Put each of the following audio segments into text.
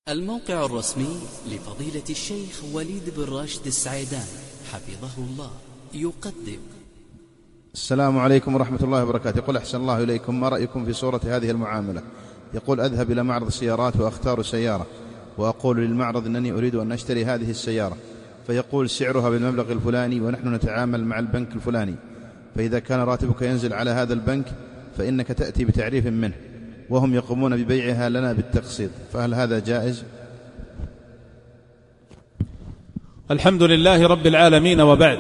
الموقع الرسمي لفضيلة الشيخ وليد بن راشد السعيدان حفظه الله يقدم. السلام عليكم ورحمة الله وبركاته. يقول أحسن الله إليكم، ما رأيكم في صورة هذه المعاملة؟ يقول أذهب إلى معرض السيارات وأختار سيارة وأقول للمعرض أنني أريد أن أشتري هذه السيارة، فيقول سعرها بالمبلغ الفلاني ونحن نتعامل مع البنك الفلاني، فإذا كان راتبك ينزل على هذا البنك فإنك تأتي بتعريف منه وهم يقومون ببيعها لنا بالتقسيط، فهل هذا جائز؟ الحمد لله رب العالمين، وبعد.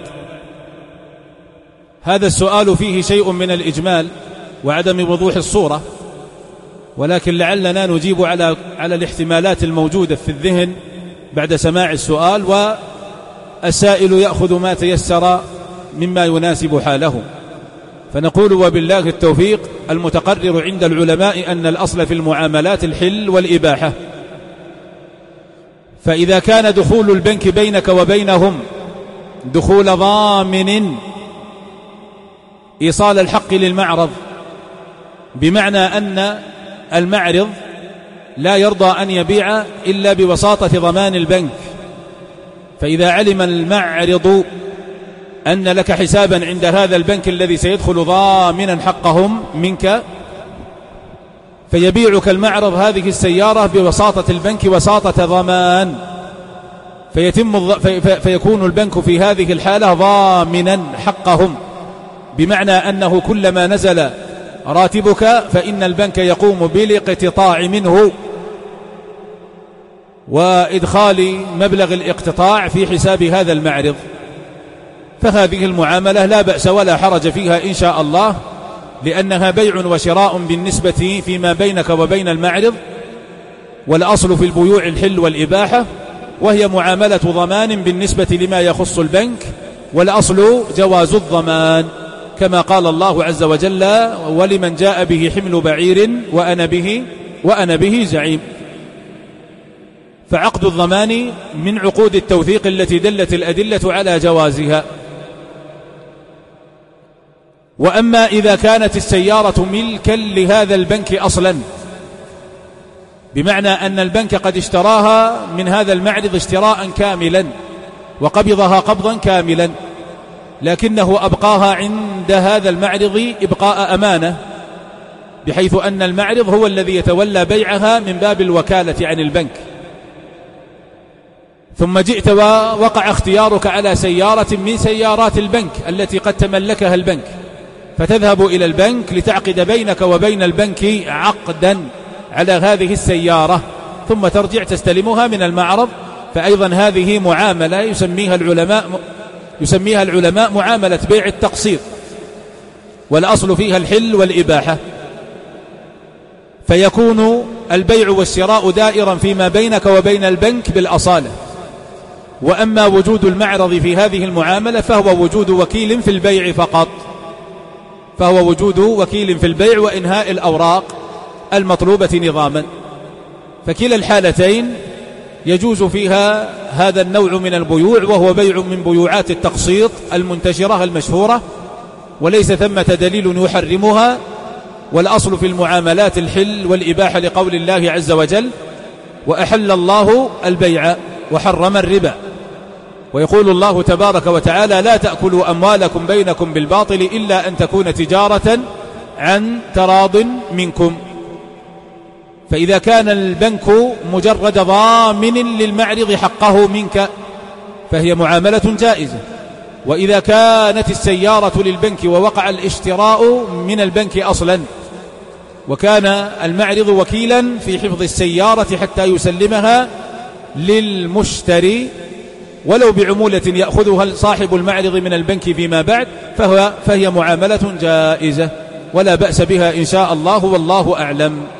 هذا السؤال فيه شيء من الإجمال وعدم وضوح الصورة، ولكن لعلنا نجيب على الاحتمالات الموجودة في الذهن بعد سماع السؤال، والسائل يأخذ ما تيسر مما يناسب حاله. فنقول وبالله التوفيق. المتقرر عند العلماء أن الأصل في المعاملات الحل والإباحة، فإذا كان دخول البنك بينك وبينهم دخول ضامن إيصال الحق للمعرض، بمعنى أن المعرض لا يرضى أن يبيع إلا بوساطة ضمان البنك، فإذا علم المعرض أن لك حسابا عند هذا البنك الذي سيدخل ضامنا حقهم منك، فيبيعك المعرض هذه السيارة بوساطة البنك وساطة ضمان، فيكون البنك في هذه الحالة ضامنا حقهم، بمعنى أنه كلما نزل راتبك فإن البنك يقوم بالاقتطاع منه وإدخال مبلغ الاقتطاع في حساب هذا المعرض. فهذه المعاملة لا بأس ولا حرج فيها إن شاء الله، لأنها بيع وشراء بالنسبة فيما بينك وبين المعرض، والأصل في البيوع الحل والإباحة، وهي معاملة ضمان بالنسبة لما يخص البنك، والأصل جواز الضمان، كما قال الله عز وجل: ولمن جاء به حمل بعير وأنا به زعيم. فعقد الضمان من عقود التوثيق التي دلت الأدلة على جوازها. وأما إذا كانت السيارة ملكا لهذا البنك أصلا، بمعنى أن البنك قد اشتراها من هذا المعرض اشتراء كاملا وقبضها قبضا كاملا، لكنه أبقاها عند هذا المعرض إبقاء أمانة، بحيث أن المعرض هو الذي يتولى بيعها من باب الوكالة عن البنك، ثم جئت ووقع اختيارك على سيارة من سيارات البنك التي قد تملكها البنك، فتذهب إلى البنك لتعقد بينك وبين البنك عقدا على هذه السيارة، ثم ترجع تستلمها من المعرض. فأيضا هذه معاملة يسميها العلماء معاملة بيع التقسيط، والأصل فيها الحل والإباحة، فيكون البيع والشراء دائرا فيما بينك وبين البنك بالأصالة. وأما وجود المعرض في هذه المعاملة فهو وجود وكيل في البيع فقط، فهو وجود وكيل في البيع وإنهاء الأوراق المطلوبة نظاما. فكلا الحالتين يجوز فيها هذا النوع من البيوع، وهو بيع من بيوعات التقسيط المنتشرة المشهورة، وليس ثمة دليل يحرمها، والأصل في المعاملات الحل والإباحة لقول الله عز وجل: وأحل الله البيع وحرم الربا. ويقول الله تبارك وتعالى: لا تأكلوا أموالكم بينكم بالباطل إلا أن تكون تجارة عن تراض منكم. فإذا كان البنك مجرد ضامن للمعرض حقه منك فهي معاملة جائزة، وإذا كانت السيارة للبنك ووقع الاشتراء من البنك أصلا، وكان المعرض وكيلا في حفظ السيارة حتى يسلمها للمشتري ولو بعمولة يأخذها صاحب المعرض من البنك فيما بعد، فهي معاملة جائزة ولا بأس بها إن شاء الله، والله أعلم.